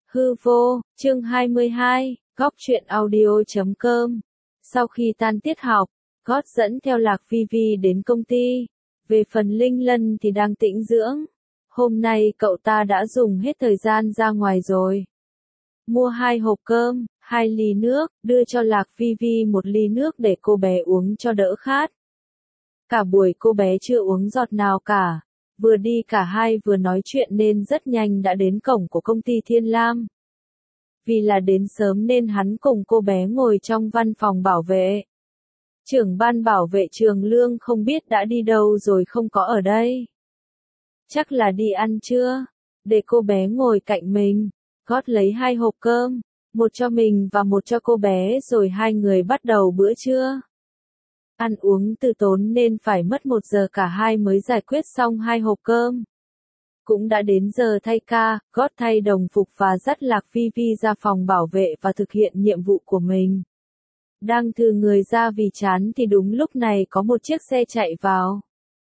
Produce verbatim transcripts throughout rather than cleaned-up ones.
Hư vô, chương hai mươi hai, góc truyện audio chấm com. Sau khi tan tiết học, God dẫn theo Lạc Phi Vi đến công ty. Về phần Linh Lân thì đang tĩnh dưỡng. Hôm nay cậu ta đã dùng hết thời gian ra ngoài rồi. Mua hai hộp cơm, hai ly nước, đưa cho Lạc Phi Vi một ly nước để cô bé uống cho đỡ khát. Cả buổi cô bé chưa uống giọt nào cả. Vừa đi cả hai vừa nói chuyện nên rất nhanh đã đến cổng của công ty Thiên Lam. Vì là đến sớm nên hắn cùng cô bé ngồi trong văn phòng bảo vệ. Trưởng ban bảo vệ Trường Lương không biết đã đi đâu rồi không có ở đây. Chắc là đi ăn trưa. Để cô bé ngồi cạnh mình, God lấy hai hộp cơm, một cho mình và một cho cô bé rồi hai người bắt đầu bữa trưa. Ăn uống từ tốn nên phải mất một giờ cả hai mới giải quyết xong hai hộp cơm. Cũng đã đến giờ thay ca, God thay đồng phục và dắt Lạc Phi Vi ra phòng bảo vệ và thực hiện nhiệm vụ của mình. Đang thừ người ra vì chán thì đúng lúc này có một chiếc xe chạy vào.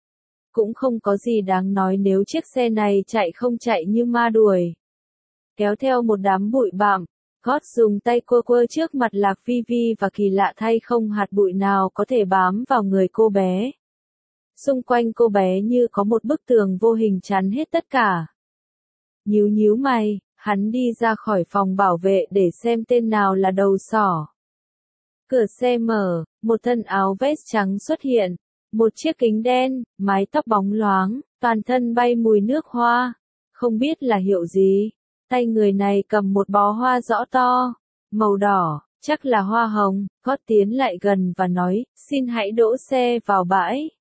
Cũng không có gì đáng nói nếu chiếc xe này chạy không chạy như ma đuổi. Kéo theo một đám bụi bặm, God dùng tay quơ quơ trước mặt Lạc Phi Vi và kỳ lạ thay không hạt bụi nào có thể bám vào người cô bé. Xung quanh cô bé như có một bức tường vô hình chắn hết tất cả. Nhíu nhíu mày, hắn đi ra khỏi phòng bảo vệ để xem tên nào là đầu sỏ. Cửa xe mở, một thân áo vest trắng xuất hiện, một chiếc kính đen, mái tóc bóng loáng, toàn thân bay mùi nước hoa. Không biết là hiệu gì. Tay người này cầm một bó hoa rõ to, màu đỏ, chắc là hoa hồng. God tiến lại gần và nói, xin hãy đỗ xe vào bãi.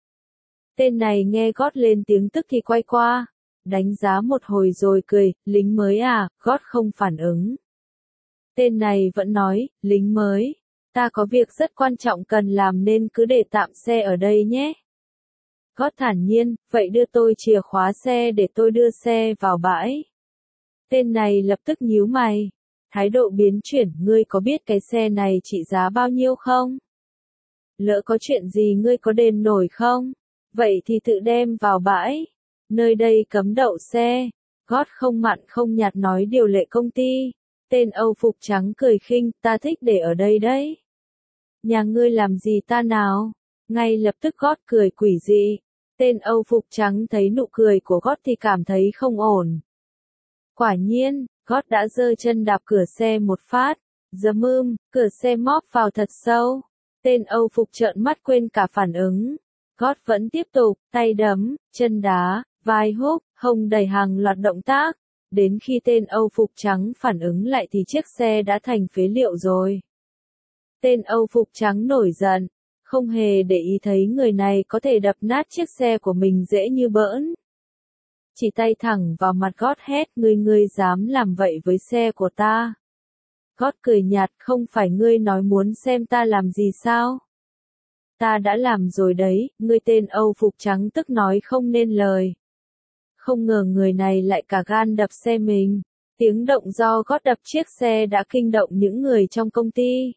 Tên này nghe God lên tiếng tức thì quay qua, đánh giá một hồi rồi cười, lính mới à, God không phản ứng. Tên này vẫn nói, lính mới, ta có việc rất quan trọng cần làm nên cứ để tạm xe ở đây nhé. God thản nhiên, vậy đưa tôi chìa khóa xe để tôi đưa xe vào bãi. Tên này lập tức nhíu mày, thái độ biến chuyển, ngươi có biết cái xe này trị giá bao nhiêu không? Lỡ có chuyện gì ngươi có đền nổi không? Vậy thì tự đem vào bãi. Nơi đây cấm đậu xe. God không mặn không nhạt nói điều lệ công ty. Tên Âu phục trắng cười khinh, ta thích để ở đây đấy. Nhà ngươi làm gì ta nào? Ngay lập tức God cười quỷ dị. Tên Âu phục trắng thấy nụ cười của God thì cảm thấy không ổn. Quả nhiên, God đã giơ chân đạp cửa xe một phát. Giấm ưm, cửa xe móp vào thật sâu. Tên Âu phục trợn mắt quên cả phản ứng. God vẫn tiếp tục, tay đấm, chân đá, vai húc, hông đẩy hàng loạt động tác. Đến khi tên Âu phục trắng phản ứng lại thì chiếc xe đã thành phế liệu rồi. Tên Âu phục trắng nổi giận, không hề để ý thấy người này có thể đập nát chiếc xe của mình dễ như bỡn. Chỉ tay thẳng vào mặt God hét, ngươi ngươi dám làm vậy với xe của ta. God cười nhạt, không phải ngươi nói muốn xem ta làm gì sao? Ta đã làm rồi đấy, ngươi. Tên Âu phục trắng tức nói không nên lời. Không ngờ người này lại cả gan đập xe mình. Tiếng động do God đập chiếc xe đã kinh động những người trong công ty.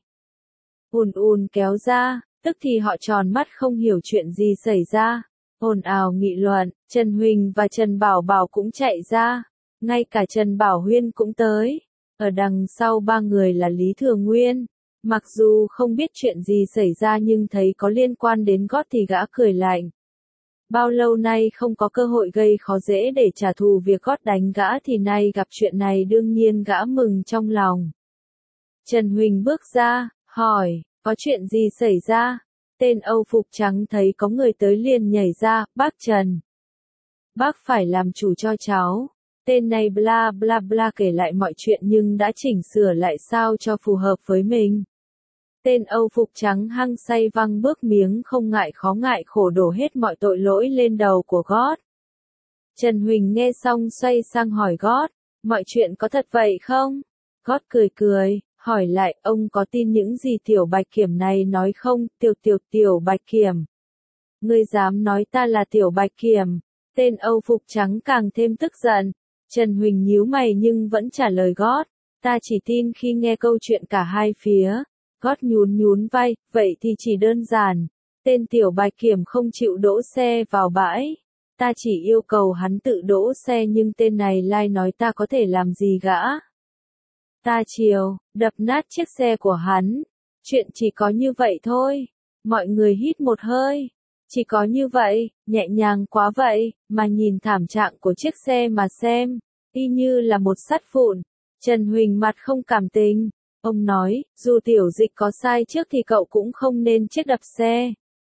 Ùn ùn kéo ra, tức thì họ tròn mắt không hiểu chuyện gì xảy ra. Ồn ào nghị luận, Trần Huỳnh và Trần Bảo Bảo cũng chạy ra. Ngay cả Trần Bảo Huyên cũng tới. Ở đằng sau ba người là Lý Thừa Nguyên. Mặc dù không biết chuyện gì xảy ra nhưng thấy có liên quan đến God thì gã cười lạnh. Bao lâu nay không có cơ hội gây khó dễ để trả thù việc God đánh gã thì nay gặp chuyện này đương nhiên gã mừng trong lòng. Trần Huỳnh bước ra, hỏi, có chuyện gì xảy ra? Tên Âu phục trắng thấy có người tới liền nhảy ra, bác Trần. Bác phải làm chủ cho cháu. Tên này bla bla bla kể lại mọi chuyện nhưng đã chỉnh sửa lại sao cho phù hợp với mình. Tên Âu phục trắng hăng say văng bước miếng không ngại khó ngại khổ đổ hết mọi tội lỗi lên đầu của God. Trần Huỳnh nghe xong xoay sang hỏi God, mọi chuyện có thật vậy không? God cười cười, hỏi lại, ông có tin những gì Tiểu Bạch Kiểm này nói không? Tiểu tiểu tiểu Bạch Kiểm. Ngươi dám nói ta là Tiểu Bạch Kiểm? Tên Âu phục trắng càng thêm tức giận. Trần Huỳnh nhíu mày nhưng vẫn trả lời God, ta chỉ tin khi nghe câu chuyện cả hai phía. God nhún nhún vai, vậy thì chỉ đơn giản. Tên Tiểu Bạch Kiểm không chịu đỗ xe vào bãi. Ta chỉ yêu cầu hắn tự đỗ xe nhưng tên này lai nói ta có thể làm gì gã. Ta chiều, đập nát chiếc xe của hắn. Chuyện chỉ có như vậy thôi. Mọi người hít một hơi. Chỉ có như vậy, nhẹ nhàng quá vậy, mà nhìn thảm trạng của chiếc xe mà xem, y như là một sắt vụn. Trần Huỳnh mặt không cảm tình. Ông nói, dù Tiểu Dịch có sai trước thì cậu cũng không nên chiếc đập xe.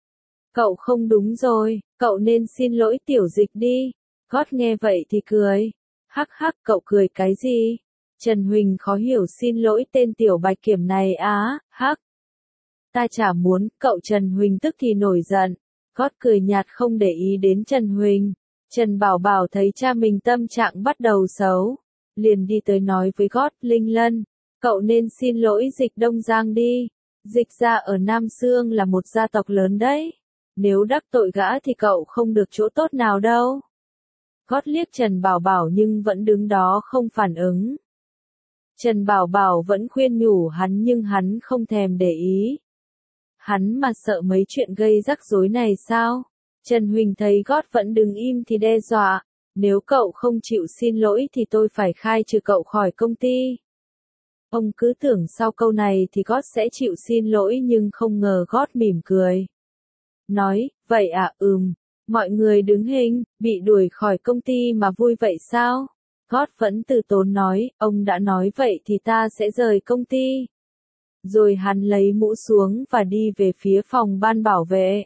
Cậu không đúng rồi, cậu nên xin lỗi Tiểu Dịch đi. Gót nghe vậy thì cười. Hắc hắc, cậu cười cái gì? Trần Huỳnh khó hiểu, xin lỗi tên Tiểu Bạch Kiểm này á, hắc. Ta chả muốn, cậu Trần Huỳnh tức thì nổi giận. Gót cười nhạt không để ý đến Trần Huỳnh. Trần Bảo Bảo thấy cha mình tâm trạng bắt đầu xấu. Liền đi tới nói với Gót, Linh Lân, cậu nên xin lỗi Dịch Đông Giang đi. Dịch gia ở Nam Xương là một gia tộc lớn đấy. Nếu đắc tội gã thì cậu không được chỗ tốt nào đâu. Gót liếc Trần Bảo Bảo nhưng vẫn đứng đó không phản ứng. Trần Bảo Bảo vẫn khuyên nhủ hắn nhưng hắn không thèm để ý. Hắn mà sợ mấy chuyện gây rắc rối này sao? Trần Huỳnh thấy Gót vẫn đứng im thì đe dọa. Nếu cậu không chịu xin lỗi thì tôi phải khai trừ cậu khỏi công ty. Ông cứ tưởng sau câu này thì Gót sẽ chịu xin lỗi nhưng không ngờ Gót mỉm cười. Nói, vậy à, ừm. Mọi người đứng hình, bị đuổi khỏi công ty mà vui vậy sao? Gót vẫn từ tốn nói, ông đã nói vậy thì ta sẽ rời công ty. Rồi hắn lấy mũ xuống và đi về phía phòng ban bảo vệ.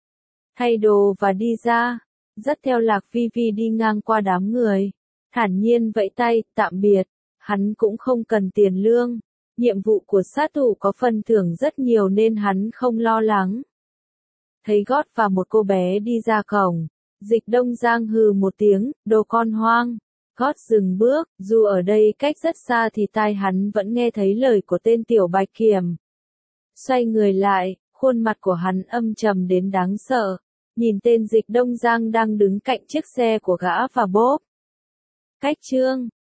Thay đồ và đi ra. Dắt theo Lạc Vi Vi đi ngang qua đám người. Thản nhiên vẫy tay, tạm biệt. Hắn cũng không cần tiền lương. Nhiệm vụ của sát thủ có phần thưởng rất nhiều nên hắn không lo lắng. Thấy Gót và một cô bé đi ra cổng. Dịch Đông Giang hừ một tiếng, đồ con hoang. Gót dừng bước, dù ở đây cách rất xa thì tai hắn vẫn nghe thấy lời của tên Tiểu Bạch Kiểm. Xoay người lại, khuôn mặt của hắn âm trầm đến đáng sợ. Nhìn tên Dịch Đông Giang đang đứng cạnh chiếc xe của gã và bốp. Cách chương